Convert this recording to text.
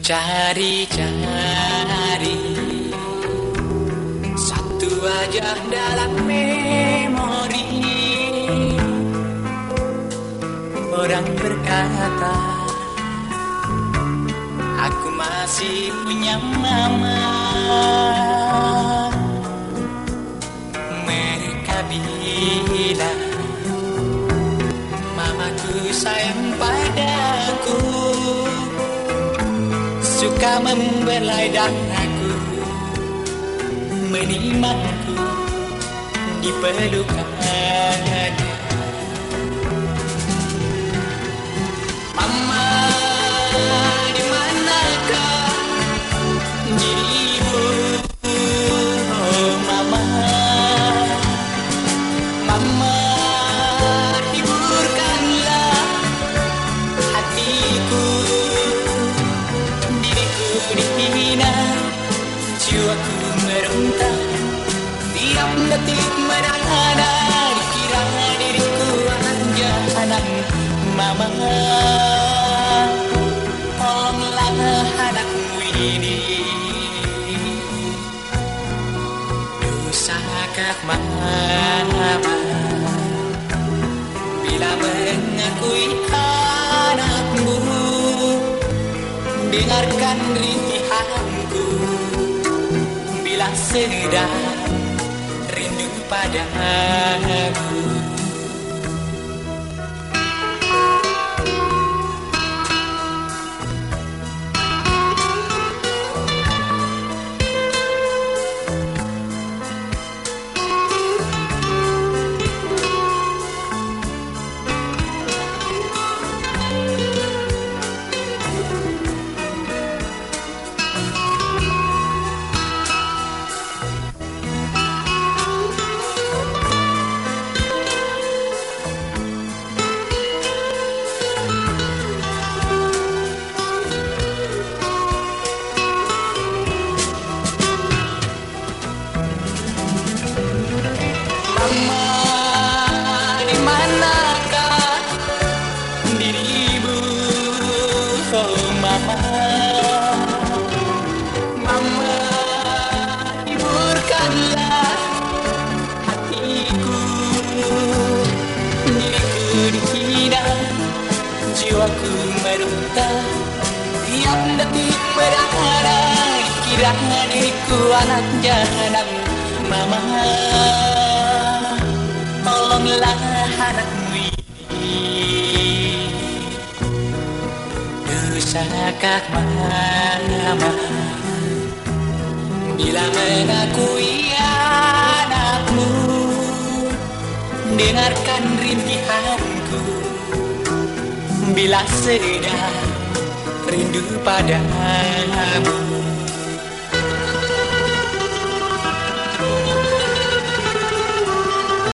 Cari-cari satu wajah dalam memori. Orang berkata aku masih punya mama. Mereka bilang mamaku sayang padaku, suka membelai dan aku menimakku di pelukannya. Mama, di manakah dirimu? Oh mama, mama, hiburkanlah hatiku. Dihina, jiwaku meronta, tiap detik merana, dikira diriku hanya anak mama. Tolonglah anakmu ini. Dosakah mama bila mengakui anakmu? Dengarkan rintihanku bila sedang rindu padamu. Mama, di manakah dirimu? Oh mama, mama, hiburkanlah hatiku. Diriku dihina, jiwaku meronta, tiap detik merana, dikira diriku anak jahanam. Mama, tolonglah anakmu ini. Dosakah mama bila mengakui anakmu? Dengarkan rintihanku bila sedang rindu padamu.